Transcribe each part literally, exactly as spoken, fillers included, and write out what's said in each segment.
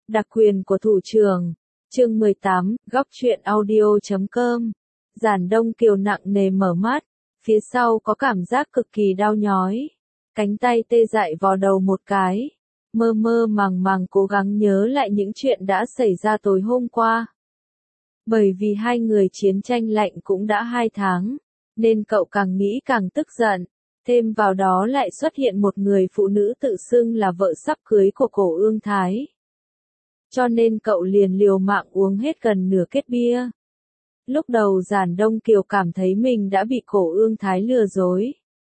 Đặc quyền của thủ trưởng. Chương mười tám, góc truyện audio chấm com. Giản Đông Kiều nặng nề mở mắt, phía sau có cảm giác cực kỳ đau nhói. Cánh tay tê dại vò đầu một cái, mơ mơ màng màng cố gắng nhớ lại những chuyện đã xảy ra tối hôm qua. Bởi vì hai người chiến tranh lạnh cũng đã hai tháng, nên cậu càng nghĩ càng tức giận. Thêm vào đó lại xuất hiện một người phụ nữ tự xưng là vợ sắp cưới của Cổ Ương Thái. Cho nên cậu liền liều mạng uống hết gần nửa kết bia. Lúc đầu Giản Đông Kiều cảm thấy mình đã bị Cổ Ương Thái lừa dối.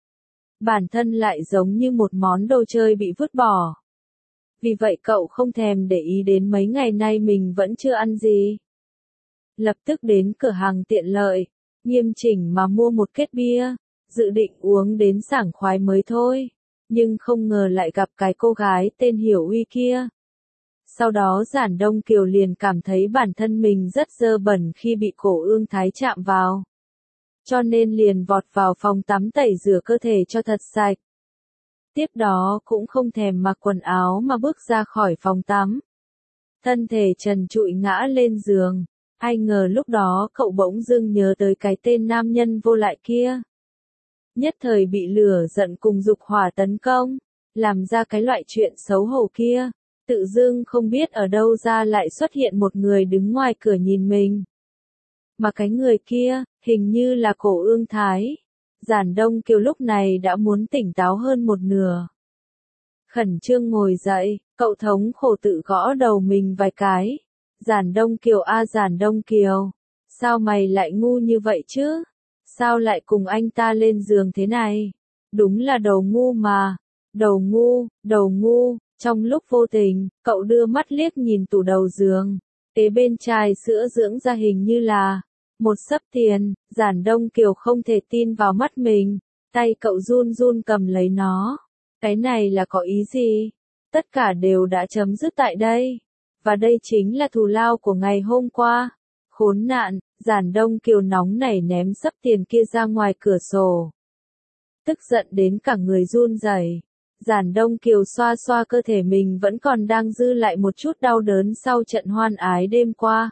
Bản thân lại giống như một món đồ chơi bị vứt bỏ. Vì vậy cậu không thèm để ý đến mấy ngày nay mình vẫn chưa ăn gì. Lập tức đến cửa hàng tiện lợi, nghiêm chỉnh mà mua một kết bia, dự định uống đến sảng khoái mới thôi. Nhưng không ngờ lại gặp cái cô gái tên Hiểu Uy kia. Sau đó Giản Đông Kiều liền cảm thấy bản thân mình rất dơ bẩn khi bị Cổ Ương Thái chạm vào. Cho nên liền vọt vào phòng tắm tẩy rửa cơ thể cho thật sạch. Tiếp đó cũng không thèm mặc quần áo mà bước ra khỏi phòng tắm. Thân thể trần trụi ngã lên giường. Ai ngờ lúc đó cậu bỗng dưng nhớ tới cái tên nam nhân vô lại kia. Nhất thời bị lửa giận cùng dục hỏa tấn công, làm ra cái loại chuyện xấu hổ kia. Tự dưng không biết ở đâu ra lại xuất hiện một người đứng ngoài cửa nhìn mình. Mà cái người kia, hình như là Cổ Ương Thái. Giản Đông Kiều lúc này đã muốn tỉnh táo hơn một nửa. Khẩn trương ngồi dậy, cậu thống khổ tự gõ đầu mình vài cái. Giản Đông Kiều a à, Giản Đông Kiều, sao mày lại ngu như vậy chứ? Sao lại cùng anh ta lên giường thế này? Đúng là đầu ngu mà. Đầu ngu, đầu ngu. Trong lúc vô tình, cậu đưa mắt liếc nhìn tủ đầu giường. Kế bên chai sữa dưỡng da hình như là một xấp tiền. Giản Đông Kiều không thể tin vào mắt mình. Tay cậu run run cầm lấy nó. Cái này là có ý gì? Tất cả đều đã chấm dứt tại đây. Và đây chính là thù lao của ngày hôm qua. Khốn nạn, Giản Đông Kiều nóng nảy ném xấp tiền kia ra ngoài cửa sổ. Tức giận đến cả người run rẩy. Giản Đông Kiều xoa xoa cơ thể mình vẫn còn đang dư lại một chút đau đớn sau trận hoan ái đêm qua.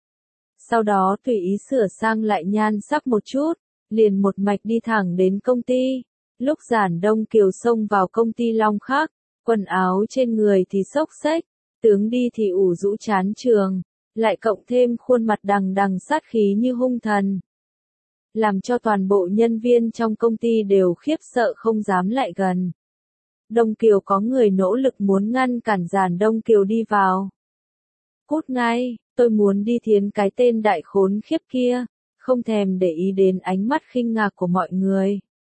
Sau đó tùy ý sửa sang lại nhan sắc một chút, liền một mạch đi thẳng đến công ty. Lúc Giản Đông Kiều xông vào công ty Long Khắc, quần áo trên người thì xốc xếch, tướng đi thì ủ rũ chán trường, lại cộng thêm khuôn mặt đằng đằng sát khí như hung thần. Làm cho toàn bộ nhân viên trong công ty đều khiếp sợ không dám lại gần. Đông Kiều có người nỗ lực muốn ngăn cản Giản Đông Kiều đi vào. Cút ngay, tôi muốn đi thiến cái tên đại khốn khiếp kia, không thèm để ý đến ánh mắt khinh ngạc của mọi người.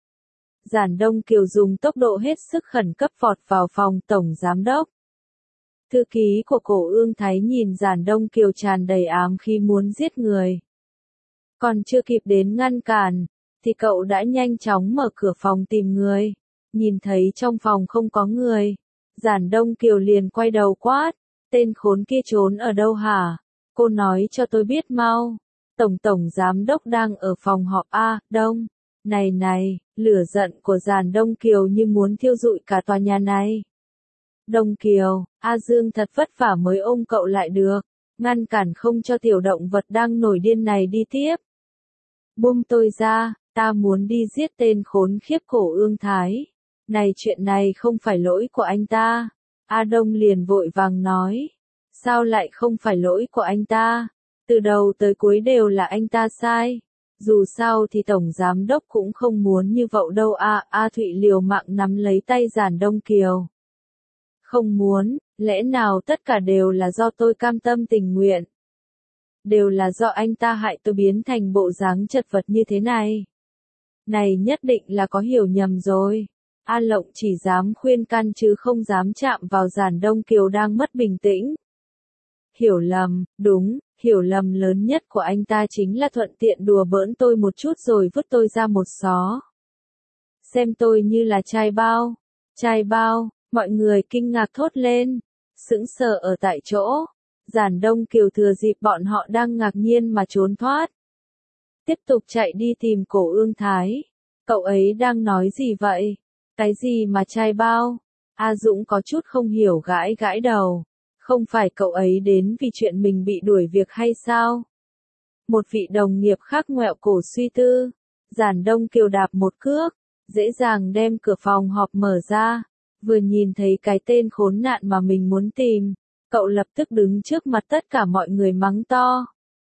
Giản Đông Kiều dùng tốc độ hết sức khẩn cấp vọt vào phòng tổng giám đốc. Thư ký của Cổ Ương Thái nhìn Giản Đông Kiều tràn đầy ám khí muốn giết người. Còn chưa kịp đến ngăn cản, thì cậu đã nhanh chóng mở cửa phòng tìm người. Nhìn thấy trong phòng không có người, Giản Đông Kiều liền quay đầu quát, tên khốn kia trốn ở đâu hả? Cô nói cho tôi biết mau. Tổng tổng giám đốc đang ở phòng họp A, Đông. Này này, lửa giận của Giản Đông Kiều như muốn thiêu rụi cả tòa nhà này. Đông Kiều, A Dương thật vất vả mới ôm cậu lại được, ngăn cản không cho tiểu động vật đang nổi điên này đi tiếp. Buông tôi ra, ta muốn đi giết tên khốn khiếp Cổ Ương Thái. Này chuyện này không phải lỗi của anh ta. A Đông liền vội vàng nói. Sao lại không phải lỗi của anh ta? Từ đầu tới cuối đều là anh ta sai. Dù sao thì tổng giám đốc cũng không muốn như vậy đâu a. A Thụy liều mạng nắm lấy tay Giản Đông Kiều. Không muốn, lẽ nào tất cả đều là do tôi cam tâm tình nguyện? Đều là do anh ta hại tôi biến thành bộ dáng chật vật như thế này. Này nhất định là có hiểu nhầm rồi. A Lộng chỉ dám khuyên can chứ không dám chạm vào Giản Đông Kiều đang mất bình tĩnh. Hiểu lầm, đúng, hiểu lầm lớn nhất của anh ta chính là thuận tiện đùa bỡn tôi một chút rồi vứt tôi ra một xó. Xem tôi như là trai bao. Trai bao, mọi người kinh ngạc thốt lên, sững sờ ở tại chỗ. Giản Đông Kiều thừa dịp bọn họ đang ngạc nhiên mà trốn thoát. Tiếp tục chạy đi tìm Cổ Ương Thái. Cậu ấy đang nói gì vậy? Cái gì mà trai bao? A Dũng có chút không hiểu gãi gãi đầu. Không phải cậu ấy đến vì chuyện mình bị đuổi việc hay sao? Một vị đồng nghiệp khác ngoẹo cổ suy tư. Giản Đông Kiều đạp một cước, dễ dàng đem cửa phòng họp mở ra. Vừa nhìn thấy cái tên khốn nạn mà mình muốn tìm, cậu lập tức đứng trước mặt tất cả mọi người mắng to.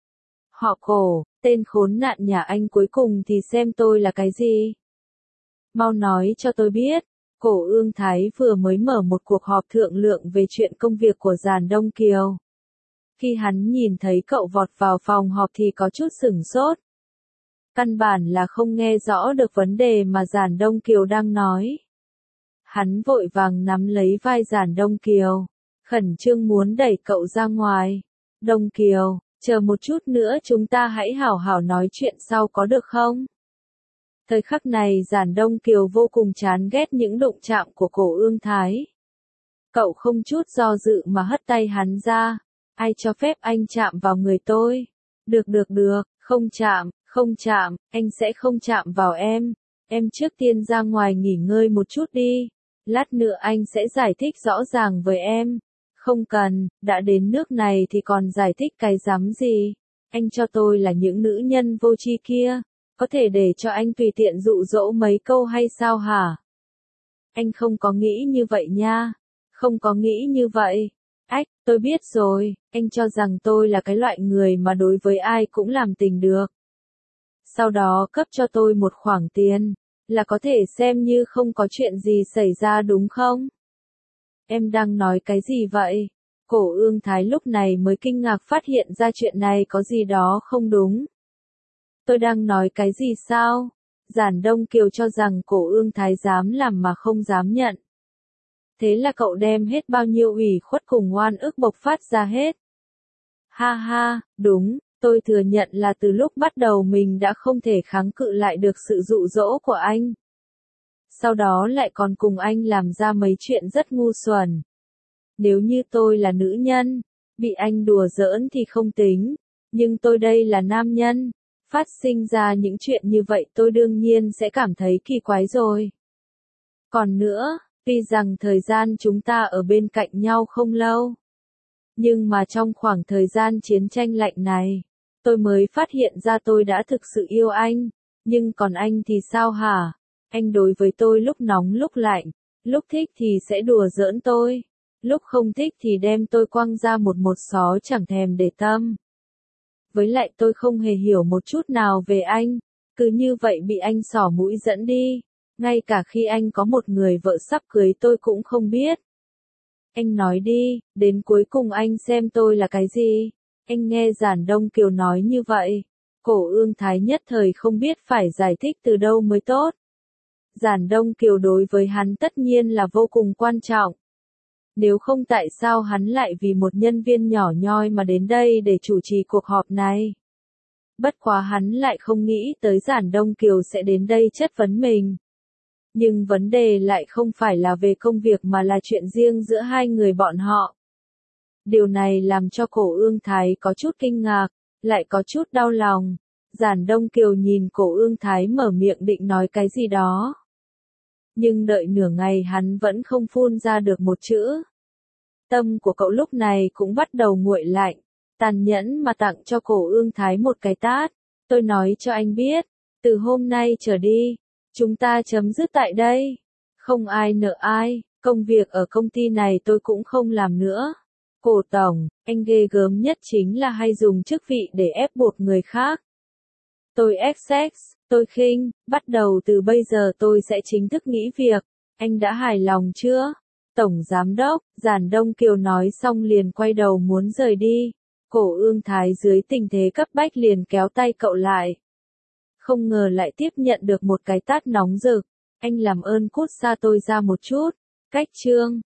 Họ Cổ, tên khốn nạn nhà anh cuối cùng thì xem tôi là cái gì? Mau nói cho tôi biết. Cổ Ương Thái vừa mới mở một cuộc họp thượng lượng về chuyện công việc của Giản Đông Kiều. Khi hắn nhìn thấy cậu vọt vào phòng họp thì có chút sửng sốt. Căn bản là không nghe rõ được vấn đề mà Giản Đông Kiều đang nói. Hắn vội vàng nắm lấy vai Giản Đông Kiều, khẩn trương muốn đẩy cậu ra ngoài. Đông Kiều, chờ một chút nữa chúng ta hãy hảo hảo nói chuyện sau có được không? Thời khắc này Giản Đông Kiều vô cùng chán ghét những đụng chạm của Cổ Ương Thái. Cậu không chút do dự mà hất tay hắn ra. Ai cho phép anh chạm vào người tôi? Được được được, không chạm, không chạm, anh sẽ không chạm vào em. Em trước tiên ra ngoài nghỉ ngơi một chút đi. Lát nữa anh sẽ giải thích rõ ràng với em. Không cần, đã đến nước này thì còn giải thích cái rắm gì? Anh cho tôi là những nữ nhân vô tri kia. Có thể để cho anh tùy tiện dụ dỗ mấy câu hay sao hả? Anh không có nghĩ như vậy nha. Không có nghĩ như vậy. Ách, tôi biết rồi, anh cho rằng tôi là cái loại người mà đối với ai cũng làm tình được. Sau đó cấp cho tôi một khoản tiền, là có thể xem như không có chuyện gì xảy ra đúng không? Em đang nói cái gì vậy? Cổ Ương Thái lúc này mới kinh ngạc phát hiện ra chuyện này có gì đó không đúng. Tôi đang nói cái gì sao? Giản Đông Kiều cho rằng Cổ Ương Thái dám làm mà không dám nhận. Thế là cậu đem hết bao nhiêu ủy khuất cùng oan ức bộc phát ra hết. Ha ha, đúng, tôi thừa nhận là từ lúc bắt đầu mình đã không thể kháng cự lại được sự dụ dỗ của anh. Sau đó lại còn cùng anh làm ra mấy chuyện rất ngu xuẩn. Nếu như tôi là nữ nhân, bị anh đùa giỡn thì không tính, nhưng tôi đây là nam nhân, phát sinh ra những chuyện như vậy tôi đương nhiên sẽ cảm thấy kỳ quái rồi. Còn nữa, tuy rằng thời gian chúng ta ở bên cạnh nhau không lâu, nhưng mà trong khoảng thời gian chiến tranh lạnh này, tôi mới phát hiện ra tôi đã thực sự yêu anh, nhưng còn anh thì sao hả? Anh đối với tôi lúc nóng lúc lạnh, lúc thích thì sẽ đùa giỡn tôi, lúc không thích thì đem tôi quăng ra một một xó chẳng thèm để tâm. Với lại tôi không hề hiểu một chút nào về anh, cứ như vậy bị anh xỏ mũi dẫn đi, ngay cả khi anh có một người vợ sắp cưới tôi cũng không biết. Anh nói đi, đến cuối cùng anh xem tôi là cái gì? Anh nghe Giản Đông Kiều nói như vậy, Cổ Ương Thái nhất thời không biết phải giải thích từ đâu mới tốt. Giản Đông Kiều đối với hắn tất nhiên là vô cùng quan trọng. Nếu không tại sao hắn lại vì một nhân viên nhỏ nhoi mà đến đây để chủ trì cuộc họp này? Bất quá hắn lại không nghĩ tới Giản Đông Kiều sẽ đến đây chất vấn mình. Nhưng vấn đề lại không phải là về công việc mà là chuyện riêng giữa hai người bọn họ. Điều này làm cho Cổ Ương Thái có chút kinh ngạc, lại có chút đau lòng. Giản Đông Kiều nhìn Cổ Ương Thái mở miệng định nói cái gì đó. Nhưng đợi nửa ngày hắn vẫn không phun ra được một chữ. Tâm của cậu lúc này cũng bắt đầu nguội lạnh, tàn nhẫn mà tặng cho Cổ Ương Thái một cái tát. Tôi nói cho anh biết, từ hôm nay trở đi, chúng ta chấm dứt tại đây. Không ai nợ ai, công việc ở công ty này tôi cũng không làm nữa. Cổ tổng, anh ghê gớm nhất chính là hay dùng chức vị để ép buộc người khác. Tôi ích ích, tôi khinh, bắt đầu từ bây giờ tôi sẽ chính thức nghỉ việc. Anh đã hài lòng chưa? Tổng Giám đốc, Giản Đông Kiều nói xong liền quay đầu muốn rời đi. Cổ Ương Thái dưới tình thế cấp bách liền kéo tay cậu lại. Không ngờ lại tiếp nhận được một cái tát nóng rực. Anh làm ơn cút xa tôi ra một chút. Cách chương